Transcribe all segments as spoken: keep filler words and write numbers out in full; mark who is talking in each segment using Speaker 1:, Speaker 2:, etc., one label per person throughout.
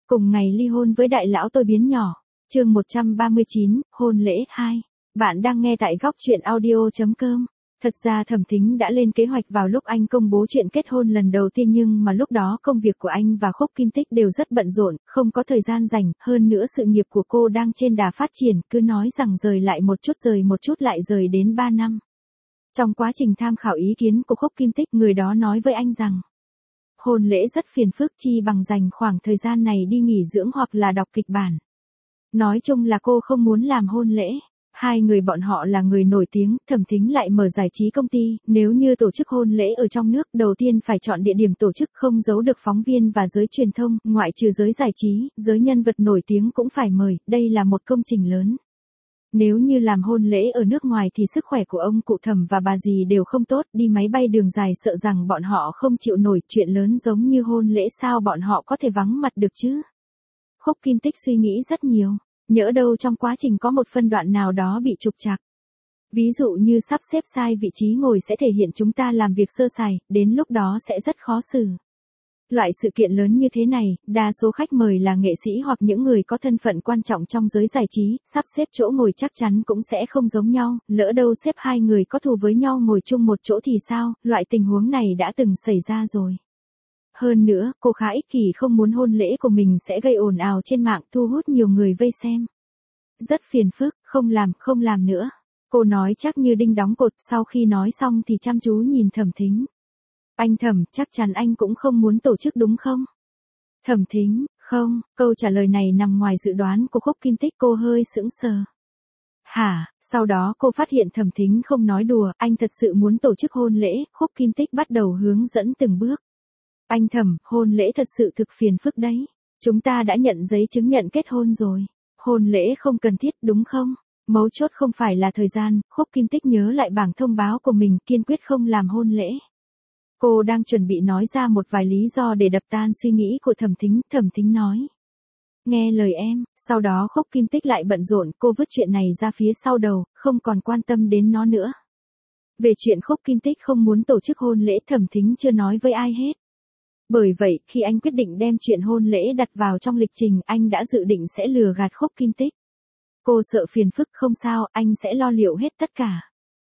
Speaker 1: Cùng ngày ly hôn với đại lão tôi biến nhỏ. Chương một trăm ba mươi chín, hôn lễ hai. Bạn đang nghe tại góc truyện audio chấm com. Thật ra Thẩm Thính đã lên kế hoạch vào lúc anh công bố chuyện kết hôn lần đầu tiên, nhưng mà lúc đó công việc của anh và Khúc Kim Tích đều rất bận rộn, không có thời gian rảnh, hơn nữa sự nghiệp của cô đang trên đà phát triển, cứ nói rằng rời lại một chút rời một chút lại rời đến ba năm. Trong quá trình tham khảo ý kiến của Khúc Kim Tích, người đó nói với anh rằng hôn lễ rất phiền phức, chi bằng dành khoảng thời gian này đi nghỉ dưỡng hoặc là đọc kịch bản. Nói chung là cô không muốn làm hôn lễ. Hai người bọn họ là người nổi tiếng, Thẩm Thính lại mở giải trí công ty, nếu như tổ chức hôn lễ ở trong nước, đầu tiên phải chọn địa điểm tổ chức, không giấu được phóng viên và giới truyền thông, ngoại trừ giới giải trí, giới nhân vật nổi tiếng cũng phải mời, đây là một công trình lớn. Nếu như làm hôn lễ ở nước ngoài thì sức khỏe của ông cụ Thẩm và bà dì đều không tốt, đi máy bay đường dài sợ rằng bọn họ không chịu nổi, chuyện lớn giống như hôn lễ sao bọn họ có thể vắng mặt được chứ. Khúc Kim Tích suy nghĩ rất nhiều. Nhỡ đâu trong quá trình có một phân đoạn nào đó bị trục trặc. Ví dụ như sắp xếp sai vị trí ngồi sẽ thể hiện chúng ta làm việc sơ sài, đến lúc đó sẽ rất khó xử. Loại sự kiện lớn như thế này, đa số khách mời là nghệ sĩ hoặc những người có thân phận quan trọng trong giới giải trí, sắp xếp chỗ ngồi chắc chắn cũng sẽ không giống nhau, lỡ đâu xếp hai người có thù với nhau ngồi chung một chỗ thì sao, loại tình huống này đã từng xảy ra rồi. Hơn nữa, cô khá ích kỷ, không muốn hôn lễ của mình sẽ gây ồn ào trên mạng, thu hút nhiều người vây xem. Rất phiền phức, không làm, không làm nữa. Cô nói chắc như đinh đóng cột, sau khi nói xong thì chăm chú nhìn Thẩm Thính. Anh Thẩm, chắc chắn anh cũng không muốn tổ chức đúng không? Thẩm Thính, không, câu trả lời này nằm ngoài dự đoán của Khúc Kim Tích, cô hơi sững sờ. Hả, sau đó cô phát hiện Thẩm Thính không nói đùa, anh thật sự muốn tổ chức hôn lễ, Khúc Kim Tích bắt đầu hướng dẫn từng bước. Anh Thẩm, hôn lễ thật sự thực phiền phức đấy. Chúng ta đã nhận giấy chứng nhận kết hôn rồi. Hôn lễ không cần thiết đúng không? Mấu chốt không phải là thời gian, Khúc Kim Tích nhớ lại bảng thông báo của mình, kiên quyết không làm hôn lễ. Cô đang chuẩn bị nói ra một vài lý do để đập tan suy nghĩ của Thẩm Thính, Thẩm Thính nói. Nghe lời em, sau đó Khúc Kim Tích lại bận rộn, cô vứt chuyện này ra phía sau đầu, không còn quan tâm đến nó nữa. Về chuyện Khúc Kim Tích không muốn tổ chức hôn lễ, Thẩm Thính chưa nói với ai hết. Bởi vậy, khi anh quyết định đem chuyện hôn lễ đặt vào trong lịch trình, anh đã dự định sẽ lừa gạt Khúc Kim Tích. Cô sợ phiền phức, không sao, anh sẽ lo liệu hết tất cả.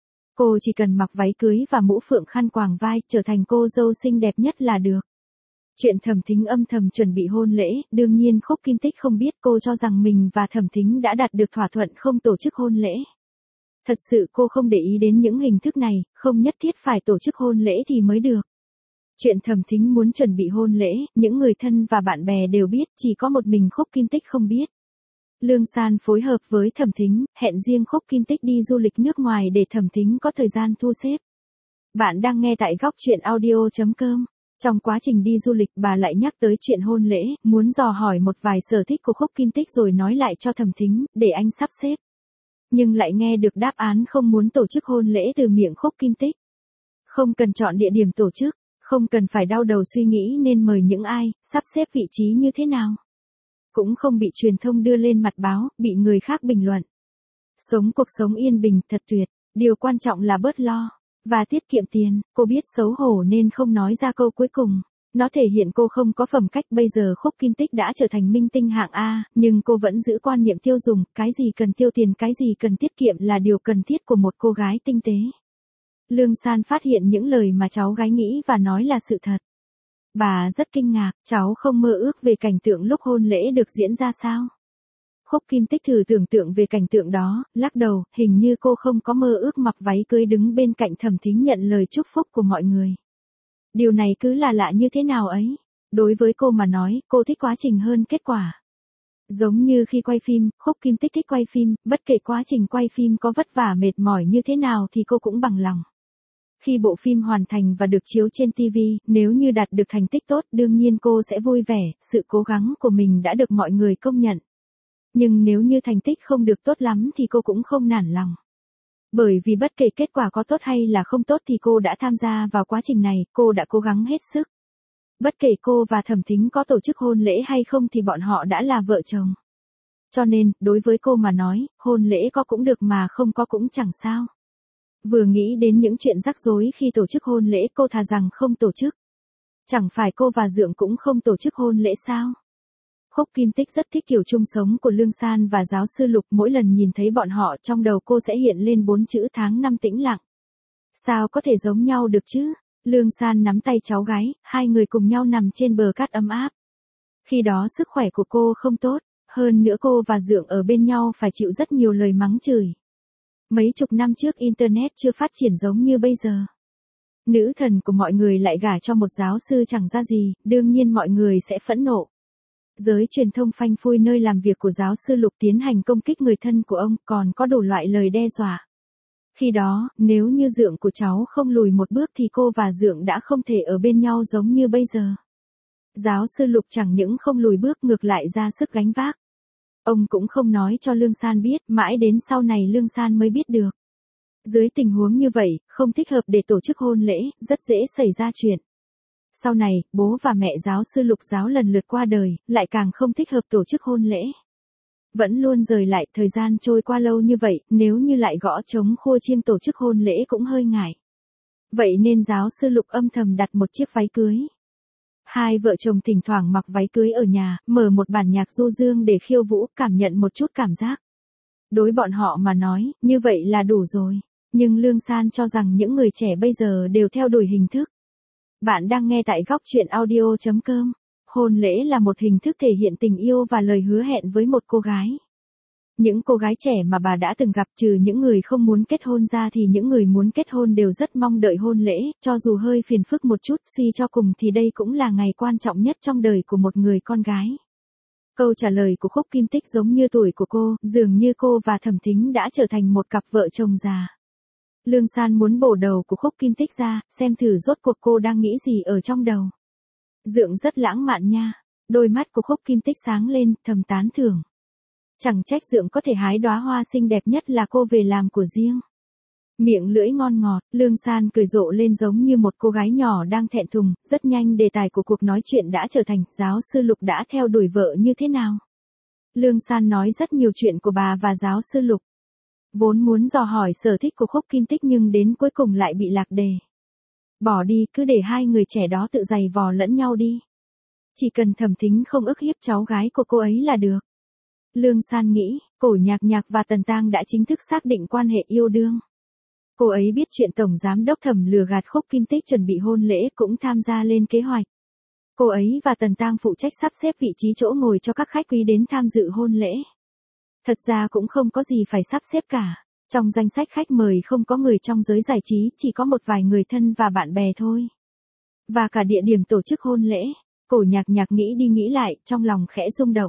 Speaker 1: Cô chỉ cần mặc váy cưới và mũ phượng khăn quàng vai, trở thành cô dâu xinh đẹp nhất là được. Chuyện Thẩm Thính âm thầm chuẩn bị hôn lễ, đương nhiên Khúc Kim Tích không biết, cô cho rằng mình và Thẩm Thính đã đạt được thỏa thuận không tổ chức hôn lễ. Thật sự cô không để ý đến những hình thức này, không nhất thiết phải tổ chức hôn lễ thì mới được. Chuyện Thẩm Thính muốn chuẩn bị hôn lễ, những người thân và bạn bè đều biết, chỉ có một mình Khúc Kim Tích không biết. Lương San phối hợp với Thẩm Thính, hẹn riêng Khúc Kim Tích đi du lịch nước ngoài để Thẩm Thính có thời gian thu xếp. Bạn đang nghe tại góc truyện audio chấm com. Trong quá trình đi du lịch, bà lại nhắc tới chuyện hôn lễ, muốn dò hỏi một vài sở thích của Khúc Kim Tích rồi nói lại cho Thẩm Thính, để anh sắp xếp. Nhưng lại nghe được đáp án không muốn tổ chức hôn lễ từ miệng Khúc Kim Tích. Không cần chọn địa điểm tổ chức. Không cần phải đau đầu suy nghĩ nên mời những ai, sắp xếp vị trí như thế nào. Cũng không bị truyền thông đưa lên mặt báo, bị người khác bình luận. Sống cuộc sống yên bình thật tuyệt, điều quan trọng là bớt lo, và tiết kiệm tiền. Cô biết xấu hổ nên không nói ra câu cuối cùng. Nó thể hiện cô không có phẩm cách. Bây giờ Khúc Kim Tích đã trở thành minh tinh hạng A, nhưng cô vẫn giữ quan niệm tiêu dùng, cái gì cần tiêu tiền, cái gì cần tiết kiệm là điều cần thiết của một cô gái tinh tế. Lương San phát hiện những lời mà cháu gái nghĩ và nói là sự thật. Bà rất kinh ngạc, cháu không mơ ước về cảnh tượng lúc hôn lễ được diễn ra sao? Khúc Kim Tích thử tưởng tượng về cảnh tượng đó, lắc đầu, hình như cô không có mơ ước mặc váy cưới đứng bên cạnh Thẩm Thính nhận lời chúc phúc của mọi người. Điều này cứ là lạ như thế nào ấy. Đối với cô mà nói, cô thích quá trình hơn kết quả. Giống như khi quay phim, Khúc Kim Tích thích quay phim, bất kể quá trình quay phim có vất vả mệt mỏi như thế nào thì cô cũng bằng lòng. Khi bộ phim hoàn thành và được chiếu trên ti vi, nếu như đạt được thành tích tốt, đương nhiên cô sẽ vui vẻ, sự cố gắng của mình đã được mọi người công nhận. Nhưng nếu như thành tích không được tốt lắm thì cô cũng không nản lòng. Bởi vì bất kể kết quả có tốt hay là không tốt thì cô đã tham gia vào quá trình này, cô đã cố gắng hết sức. Bất kể cô và Thẩm Thính có tổ chức hôn lễ hay không thì bọn họ đã là vợ chồng. Cho nên, đối với cô mà nói, hôn lễ có cũng được mà không có cũng chẳng sao. Vừa nghĩ đến những chuyện rắc rối khi tổ chức hôn lễ, cô thà rằng không tổ chức. Chẳng phải cô và Dượng cũng không tổ chức hôn lễ sao? Khúc Kim Tích rất thích kiểu chung sống của Lương San và giáo sư Lục, mỗi lần nhìn thấy bọn họ trong đầu cô sẽ hiện lên bốn chữ tháng năm tĩnh lặng. Sao có thể giống nhau được chứ? Lương San nắm tay cháu gái, hai người cùng nhau nằm trên bờ cát ấm áp. Khi đó sức khỏe của cô không tốt, hơn nữa cô và Dượng ở bên nhau phải chịu rất nhiều lời mắng chửi. Mấy chục năm trước Internet chưa phát triển giống như bây giờ. Nữ thần của mọi người lại gả cho một giáo sư chẳng ra gì, đương nhiên mọi người sẽ phẫn nộ. Giới truyền thông phanh phui nơi làm việc của giáo sư Lục tiến hành công kích người thân của ông, còn có đủ loại lời đe dọa. Khi đó, nếu như Dượng của cháu không lùi một bước thì cô và Dượng đã không thể ở bên nhau giống như bây giờ. Giáo sư Lục chẳng những không lùi bước ngược lại ra sức gánh vác. Ông cũng không nói cho Lương San biết, mãi đến sau này Lương San mới biết được. Dưới tình huống như vậy, không thích hợp để tổ chức hôn lễ, rất dễ xảy ra chuyện. Sau này, bố và mẹ giáo sư Lục giáo lần lượt qua đời, lại càng không thích hợp tổ chức hôn lễ. Vẫn luôn rời lại, thời gian trôi qua lâu như vậy, nếu như lại gõ trống khua chiêng tổ chức hôn lễ cũng hơi ngại. Vậy nên giáo sư Lục âm thầm đặt một chiếc váy cưới. Hai vợ chồng thỉnh thoảng mặc váy cưới ở nhà, mở một bản nhạc du dương để khiêu vũ, cảm nhận một chút cảm giác. Đối bọn họ mà nói, như vậy là đủ rồi. Nhưng Lương San cho rằng những người trẻ bây giờ đều theo đuổi hình thức. Bạn đang nghe tại góc truyện audio chấm com. Hôn lễ là một hình thức thể hiện tình yêu và lời hứa hẹn với một cô gái. Những cô gái trẻ mà bà đã từng gặp, trừ những người không muốn kết hôn ra thì những người muốn kết hôn đều rất mong đợi hôn lễ, cho dù hơi phiền phức một chút, suy cho cùng thì đây cũng là ngày quan trọng nhất trong đời của một người con gái. Câu trả lời của Khúc Kim Tích giống như tuổi của cô, dường như cô và Thẩm Thính đã trở thành một cặp vợ chồng già. Lương San muốn bổ đầu của Khúc Kim Tích ra, xem thử rốt cuộc cô đang nghĩ gì ở trong đầu. Dượng rất lãng mạn nha. Đôi mắt của Khúc Kim Tích sáng lên, thầm tán thưởng. Chẳng trách Dượng có thể hái đóa hoa xinh đẹp nhất là cô về làm của riêng. Miệng lưỡi ngon ngọt, Lương San cười rộ lên giống như một cô gái nhỏ đang thẹn thùng. Rất nhanh đề tài của cuộc nói chuyện đã trở thành giáo sư Lục đã theo đuổi vợ như thế nào. Lương San nói rất nhiều chuyện của bà và giáo sư Lục. Vốn muốn dò hỏi sở thích của Khúc Kim Tích nhưng đến cuối cùng lại bị lạc đề. Bỏ đi, cứ để hai người trẻ đó tự giày vò lẫn nhau đi. Chỉ cần Thẩm Thính không ức hiếp cháu gái của cô ấy là được. Lương San nghĩ, Cổ Nhạc Nhạc và Tần Tang đã chính thức xác định quan hệ yêu đương. Cô ấy biết chuyện Tổng Giám Đốc Thẩm lừa gạt Khúc Kim Tích chuẩn bị hôn lễ cũng tham gia lên kế hoạch. Cô ấy và Tần Tang phụ trách sắp xếp vị trí chỗ ngồi cho các khách quý đến tham dự hôn lễ. Thật ra cũng không có gì phải sắp xếp cả. Trong danh sách khách mời không có người trong giới giải trí, chỉ có một vài người thân và bạn bè thôi. Và cả địa điểm tổ chức hôn lễ. Cổ Nhạc Nhạc nghĩ đi nghĩ lại, trong lòng khẽ rung động.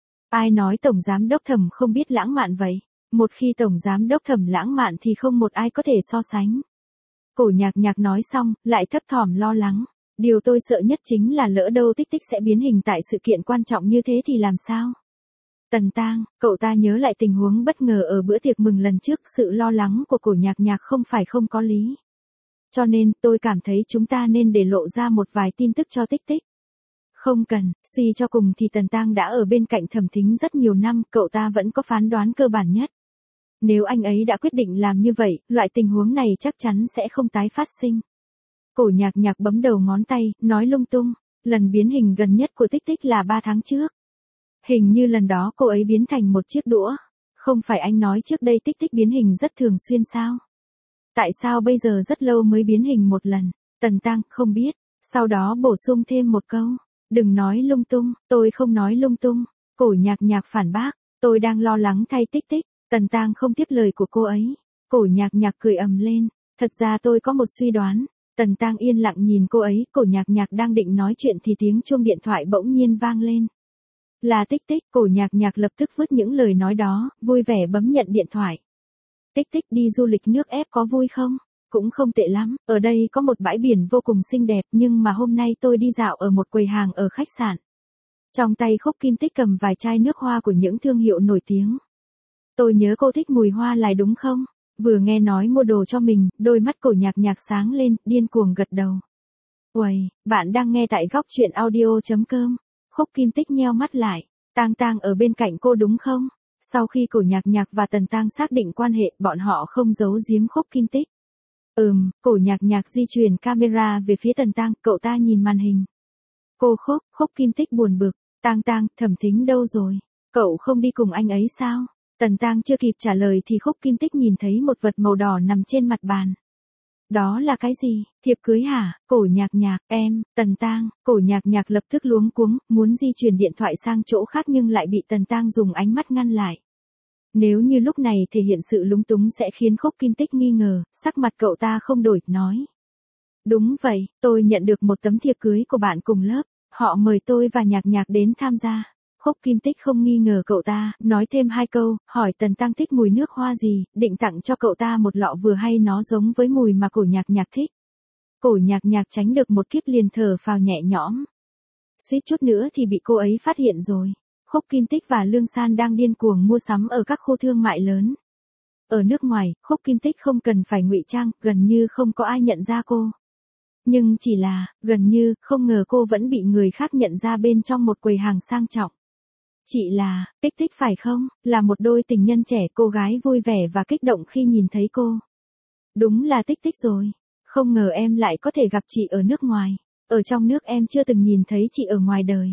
Speaker 1: Ai nói Tổng Giám Đốc Thẩm không biết lãng mạn vậy? Một khi Tổng Giám Đốc Thẩm lãng mạn thì không một ai có thể so sánh. Cổ Nhạc Nhạc nói xong, lại thấp thỏm lo lắng. Điều tôi sợ nhất chính là lỡ đâu Tích Tích sẽ biến hình tại sự kiện quan trọng như thế thì làm sao? Tần Tang, cậu ta nhớ lại tình huống bất ngờ ở bữa tiệc mừng lần trước, sự lo lắng của Cổ Nhạc Nhạc không phải không có lý. Cho nên, tôi cảm thấy chúng ta nên để lộ ra một vài tin tức cho Tích Tích. Không cần, suy cho cùng thì Tần Tang đã ở bên cạnh Thẩm Thính rất nhiều năm, cậu ta vẫn có phán đoán cơ bản nhất. Nếu anh ấy đã quyết định làm như vậy, loại tình huống này chắc chắn sẽ không tái phát sinh. Cổ Nhạc Nhạc bấm đầu ngón tay, nói lung tung. Lần biến hình gần nhất của Tích Tích là ba tháng trước. Hình như lần đó cô ấy biến thành một chiếc đũa. Không phải anh nói trước đây Tích Tích biến hình rất thường xuyên sao? Tại sao bây giờ rất lâu mới biến hình một lần? Tần Tang, không biết. Sau đó bổ sung thêm một câu. Đừng nói lung tung, tôi không nói lung tung. Cổ Nhạc Nhạc phản bác, tôi đang lo lắng thay Tích Tích. Tần Tang không tiếp lời của cô ấy. Cổ Nhạc Nhạc cười ầm lên. Thật ra tôi có một suy đoán. Tần Tang yên lặng nhìn cô ấy, Cổ Nhạc Nhạc đang định nói chuyện thì tiếng chuông điện thoại bỗng nhiên vang lên. Là Tích Tích, Cổ Nhạc Nhạc lập tức vứt những lời nói đó, vui vẻ bấm nhận điện thoại. Tích Tích, đi du lịch nước ép có vui không? Cũng không tệ lắm, ở đây có một bãi biển vô cùng xinh đẹp nhưng mà hôm nay tôi đi dạo ở một quầy hàng ở khách sạn. Trong tay Khúc Kim Tích cầm vài chai nước hoa của những thương hiệu nổi tiếng. Tôi nhớ cô thích mùi hoa lài đúng không? Vừa nghe nói mua đồ cho mình, đôi mắt Cổ Nhạc Nhạc sáng lên, điên cuồng gật đầu. Uầy, bạn đang nghe tại góc truyện audio chấm com. Khúc Kim Tích nheo mắt lại. Tang Tang ở bên cạnh cô đúng không? Sau khi Cổ Nhạc Nhạc và Tần Tang xác định quan hệ, bọn họ không giấu giếm Khúc Kim Tích. Ừm, Cổ Nhạc Nhạc di chuyển camera về phía Tần Tang, cậu ta nhìn màn hình. Cô Khúc, Khúc Kim Tích buồn bực. Tang Tang, Thẩm Thính đâu rồi? Cậu không đi cùng anh ấy sao? Tần Tang chưa kịp trả lời thì Khúc Kim Tích nhìn thấy một vật màu đỏ nằm trên mặt bàn. Đó là cái gì? Thiệp cưới hả? Cổ Nhạc Nhạc, em, Tần Tang. Cổ Nhạc Nhạc lập tức luống cuống, muốn di chuyển điện thoại sang chỗ khác nhưng lại bị Tần Tang dùng ánh mắt ngăn lại. Nếu như lúc này thể hiện sự lúng túng sẽ khiến Khúc Kim Tích nghi ngờ, sắc mặt cậu ta không đổi, nói. Đúng vậy, tôi nhận được một tấm thiệp cưới của bạn cùng lớp, họ mời tôi và Nhạc Nhạc đến tham gia. Khúc Kim Tích không nghi ngờ cậu ta, nói thêm hai câu, hỏi Tần Tang thích mùi nước hoa gì, định tặng cho cậu ta một lọ vừa hay nó giống với mùi mà Cổ Nhạc Nhạc thích. Cổ Nhạc Nhạc tránh được một kiếp liền thở phào nhẹ nhõm. Suýt chút nữa thì bị cô ấy phát hiện rồi. Khúc Kim Tích và Lương San đang điên cuồng mua sắm ở các khu thương mại lớn. Ở nước ngoài, Khúc Kim Tích không cần phải ngụy trang, gần như không có ai nhận ra cô. Nhưng chỉ là, gần như, không ngờ cô vẫn bị người khác nhận ra bên trong một quầy hàng sang trọng. Chị là, Tích Tích phải không? Là một đôi tình nhân trẻ, cô gái vui vẻ và kích động khi nhìn thấy cô. Đúng là Tích Tích rồi. Không ngờ em lại có thể gặp chị ở nước ngoài. Ở trong nước em chưa từng nhìn thấy chị ở ngoài đời.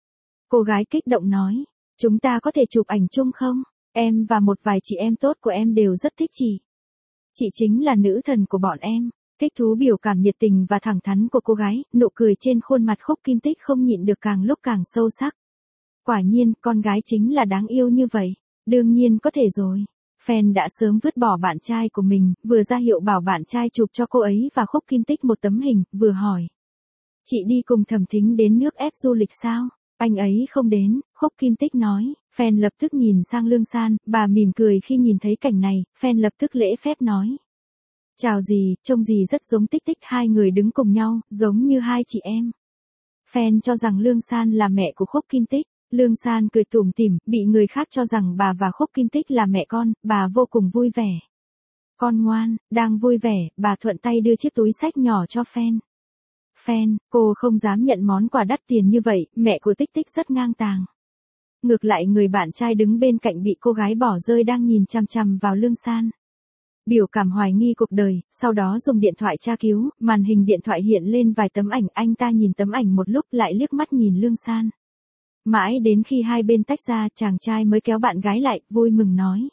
Speaker 1: Cô gái kích động nói, chúng ta có thể chụp ảnh chung không? Em và một vài chị em tốt của em đều rất thích chị. Chị chính là nữ thần của bọn em. Thích thú biểu cảm nhiệt tình và thẳng thắn của cô gái, nụ cười trên khuôn mặt Khúc Kim Tích không nhịn được càng lúc càng sâu sắc. Quả nhiên, con gái chính là đáng yêu như vậy. Đương nhiên có thể rồi. Fan đã sớm vứt bỏ bạn trai của mình, vừa ra hiệu bảo bạn trai chụp cho cô ấy và Khúc Kim Tích một tấm hình, vừa hỏi. Chị đi cùng Thẩm Thính đến nước ép du lịch sao? Anh ấy không đến, Khúc Kim Tích nói. Fan lập tức nhìn sang Lương San, bà mỉm cười khi nhìn thấy cảnh này, Fan lập tức lễ phép nói. Chào dì, trông dì rất giống Tích Tích, hai người đứng cùng nhau, giống như hai chị em. Fan cho rằng Lương San là mẹ của Khúc Kim Tích. Lương San cười tủm tỉm, bị người khác cho rằng bà và Khúc Kim Tích là mẹ con, bà vô cùng vui vẻ. Con ngoan, đang vui vẻ, bà thuận tay đưa chiếc túi xách nhỏ cho Fan. Fan, cô không dám nhận món quà đắt tiền như vậy, mẹ của Tích Tích rất ngang tàng. Ngược lại người bạn trai đứng bên cạnh bị cô gái bỏ rơi đang nhìn chằm chằm vào Lương San. Biểu cảm hoài nghi cuộc đời, sau đó dùng điện thoại tra cứu, màn hình điện thoại hiện lên vài tấm ảnh, anh ta nhìn tấm ảnh một lúc lại liếc mắt nhìn Lương San. Mãi đến khi hai bên tách ra, chàng trai mới kéo bạn gái lại, vui mừng nói.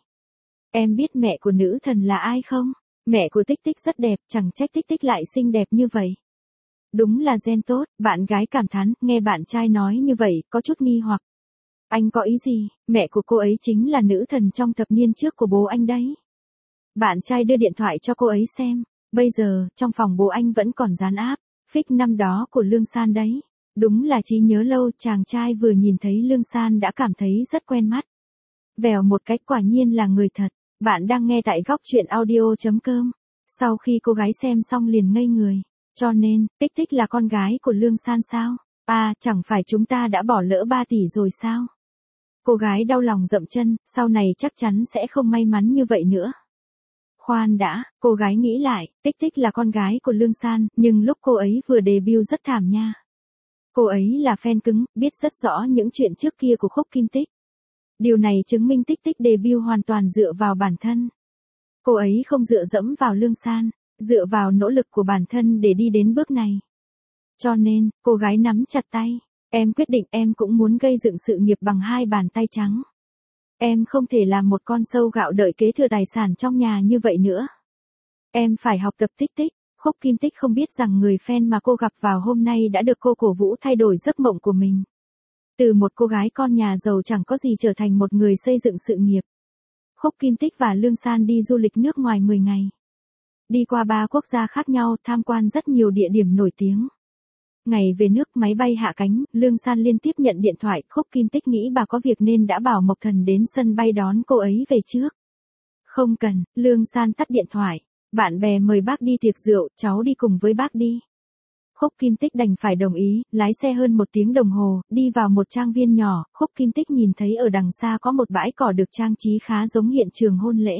Speaker 1: Em biết mẹ của nữ thần là ai không? Mẹ của Tích Tích rất đẹp, chẳng trách Tích Tích lại xinh đẹp như vậy. Đúng là gen tốt, bạn gái cảm thán, nghe bạn trai nói như vậy, có chút nghi hoặc. Anh có ý gì, mẹ của cô ấy chính là nữ thần trong thập niên trước của bố anh đấy. Bạn trai đưa điện thoại cho cô ấy xem, bây giờ, trong phòng bố anh vẫn còn dán áp, phích năm đó của Lương San đấy. Đúng là trí nhớ lâu, chàng trai vừa nhìn thấy Lương San đã cảm thấy rất quen mắt. Vèo một cách quả nhiên là người thật, bạn đang nghe tại góc truyện audio chấm com. Sau khi cô gái xem xong liền ngây người, cho nên, Tích Tích là con gái của Lương San sao? À, chẳng phải chúng ta đã bỏ lỡ ba tỷ rồi sao? Cô gái đau lòng dậm chân, sau này chắc chắn sẽ không may mắn như vậy nữa. Khoan đã, cô gái nghĩ lại, Tích Tích là con gái của Lương San, nhưng lúc cô ấy vừa debut rất thảm nha. Cô ấy là fan cứng, biết rất rõ những chuyện trước kia của Khúc Kim Tích. Điều này chứng minh Tích Tích debut hoàn toàn dựa vào bản thân. Cô ấy không dựa dẫm vào Lương San, dựa vào nỗ lực của bản thân để đi đến bước này. Cho nên, cô gái nắm chặt tay. Em quyết định em cũng muốn gây dựng sự nghiệp bằng hai bàn tay trắng. Em không thể làm một con sâu gạo đợi kế thừa tài sản trong nhà như vậy nữa. Em phải học tập Tích Tích. Khúc Kim Tích không biết rằng người fan mà cô gặp vào hôm nay đã được cô cổ vũ thay đổi giấc mộng của mình. Từ một cô gái con nhà giàu chẳng có gì trở thành một người xây dựng sự nghiệp. Khúc Kim Tích và Lương San đi du lịch nước ngoài mười ngày. Đi qua ba quốc gia khác nhau, tham quan rất nhiều địa điểm nổi tiếng. Ngày về nước máy bay hạ cánh, Lương San liên tiếp nhận điện thoại, Khúc Kim Tích nghĩ bà có việc nên đã bảo Mộc Thần đến sân bay đón cô ấy về trước. Không cần, Lương San tắt điện thoại. Bạn bè mời bác đi tiệc rượu, cháu đi cùng với bác đi. Khúc Kim Tích đành phải đồng ý, lái xe hơn một tiếng đồng hồ, đi vào một trang viên nhỏ, Khúc Kim Tích nhìn thấy ở đằng xa có một bãi cỏ được trang trí khá giống hiện trường hôn lễ.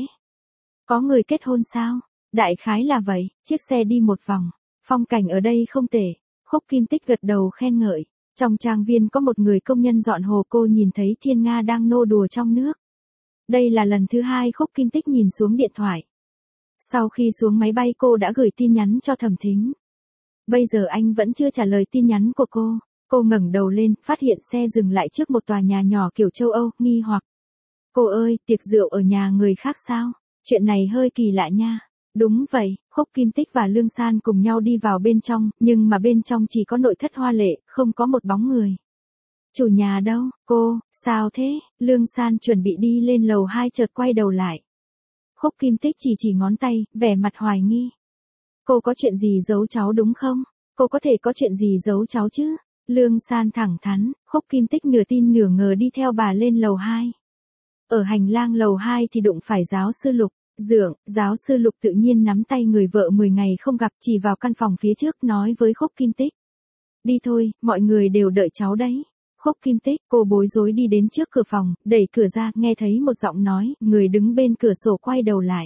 Speaker 1: Có người kết hôn sao? Đại khái là vậy, chiếc xe đi một vòng. Phong cảnh ở đây không tệ. Khúc Kim Tích gật đầu khen ngợi. Trong trang viên có một người công nhân dọn hồ, cô nhìn thấy Thiên Nga đang nô đùa trong nước. Đây là lần thứ hai Khúc Kim Tích nhìn xuống điện thoại. Sau khi xuống máy bay cô đã gửi tin nhắn cho Thẩm Thính. Bây giờ anh vẫn chưa trả lời tin nhắn của cô. Cô ngẩng đầu lên, phát hiện xe dừng lại trước một tòa nhà nhỏ kiểu châu Âu, nghi hoặc. Cô ơi, tiệc rượu ở nhà người khác sao? Chuyện này hơi kỳ lạ nha. Đúng vậy, Khúc Kim Tích và Lương San cùng nhau đi vào bên trong, nhưng mà bên trong chỉ có nội thất hoa lệ, không có một bóng người. Chủ nhà đâu? Cô, sao thế? Lương San chuẩn bị đi lên lầu hai chợt quay đầu lại. Khúc Kim Tích chỉ chỉ ngón tay, vẻ mặt hoài nghi. Cô có chuyện gì giấu cháu đúng không? Cô có thể có chuyện gì giấu cháu chứ? Lương San thẳng thắn, Khúc Kim Tích nửa tin nửa ngờ đi theo bà lên lầu hai. Ở hành lang lầu hai thì đụng phải giáo sư Lục. Dượng, giáo sư Lục tự nhiên nắm tay người vợ mười ngày không gặp, chỉ vào căn phòng phía trước nói với Khúc Kim Tích. Đi thôi, mọi người đều đợi cháu đấy. Khúc Kim Tích, cô bối rối đi đến trước cửa phòng, đẩy cửa ra, nghe thấy một giọng nói, người đứng bên cửa sổ quay đầu lại.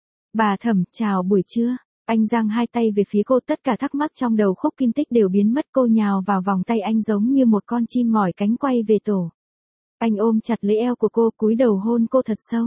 Speaker 1: Bà Thẩm, chào buổi trưa. Anh giang hai tay về phía cô, tất cả thắc mắc trong đầu Khúc Kim Tích đều biến mất, cô nhào vào vòng tay anh giống như một con chim mỏi cánh quay về tổ. Anh ôm chặt lấy eo của cô, cúi đầu hôn cô thật sâu.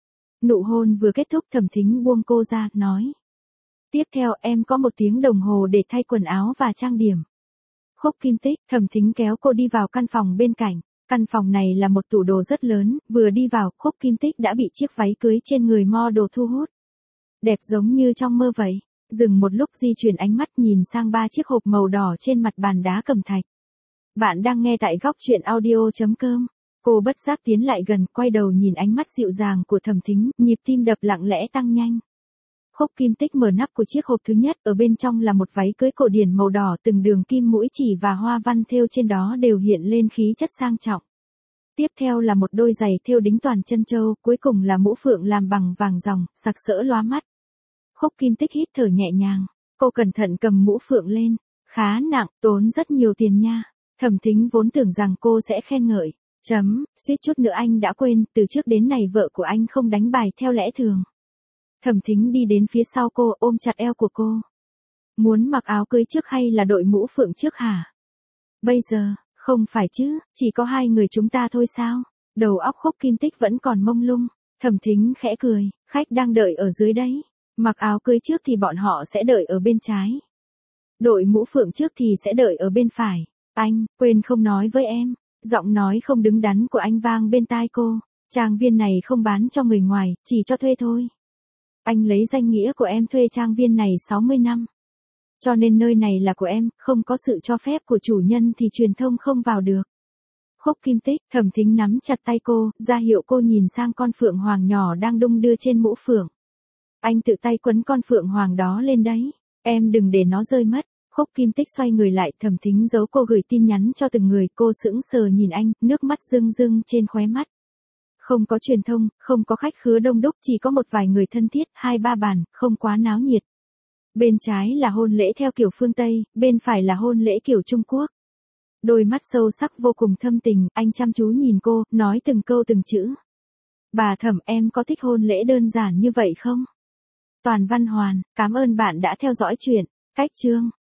Speaker 1: Nụ hôn vừa kết thúc, Thẩm Thính buông cô ra, nói. Tiếp theo em có một tiếng đồng hồ để thay quần áo và trang điểm. Khúc Kim Tích, Thẩm Thính kéo cô đi vào căn phòng bên cạnh. Căn phòng này là một tủ đồ rất lớn, vừa đi vào, Khúc Kim Tích đã bị chiếc váy cưới trên người model thu hút. Đẹp giống như trong mơ vậy. Dừng một lúc di chuyển ánh mắt nhìn sang ba chiếc hộp màu đỏ trên mặt bàn đá cẩm thạch. Bạn đang nghe tại góc truyện audio chấm com. Cô bất giác tiến lại gần, quay đầu nhìn ánh mắt dịu dàng của Thẩm Thính, nhịp tim đập lặng lẽ tăng nhanh. Khúc Kim Tích mở nắp của chiếc hộp thứ nhất, ở bên trong là một váy cưới cổ điển màu đỏ, từng đường kim mũi chỉ và hoa văn thêu trên đó đều hiện lên khí chất sang trọng. Tiếp theo là một đôi giày thêu đính toàn chân châu, cuối cùng là mũ phượng làm bằng vàng ròng, sặc sỡ lóa mắt. Khúc Kim Tích hít thở nhẹ nhàng, cô cẩn thận cầm mũ phượng lên, khá nặng, tốn rất nhiều tiền nha. Thẩm Thính vốn tưởng rằng cô sẽ khen ngợi. Chấm, suýt chút nữa anh đã quên, từ trước đến nay vợ của anh không đánh bài theo lẽ thường. Thẩm Thính đi đến phía sau cô, ôm chặt eo của cô. Muốn mặc áo cưới trước hay là đội mũ phượng trước hả? Bây giờ, không phải chứ, chỉ có hai người chúng ta thôi sao? Đầu óc Khúc Kim Tích vẫn còn mông lung. Thẩm Thính khẽ cười, khách đang đợi ở dưới đấy. Mặc áo cưới trước thì bọn họ sẽ đợi ở bên trái. Đội mũ phượng trước thì sẽ đợi ở bên phải. Anh, quên không nói với em. Giọng nói không đứng đắn của anh vang bên tai cô. Trang viên này không bán cho người ngoài, chỉ cho thuê thôi. Anh lấy danh nghĩa của em thuê trang viên này sáu mươi năm. Cho nên nơi này là của em, không có sự cho phép của chủ nhân thì truyền thông không vào được. Khúc Kim Tích, Thẩm Thính nắm chặt tay cô, ra hiệu cô nhìn sang con phượng hoàng nhỏ đang đung đưa trên mũ phượng. Anh tự tay quấn con phượng hoàng đó lên đấy. Em đừng để nó rơi mất. Khúc Kim Tích xoay người lại, Thẩm Thính giấu cô gửi tin nhắn cho từng người, cô sững sờ nhìn anh, nước mắt rưng rưng trên khóe mắt. Không có truyền thông, không có khách khứa đông đúc, chỉ có một vài người thân thiết, hai ba bàn, không quá náo nhiệt. Bên trái là hôn lễ theo kiểu phương Tây, bên phải là hôn lễ kiểu Trung Quốc. Đôi mắt sâu sắc vô cùng thâm tình, anh chăm chú nhìn cô, nói từng câu từng chữ. Bà Thẩm, em có thích hôn lễ đơn giản như vậy không? Toàn Văn Hoàn, cảm ơn bạn đã theo dõi chuyện. Cách chương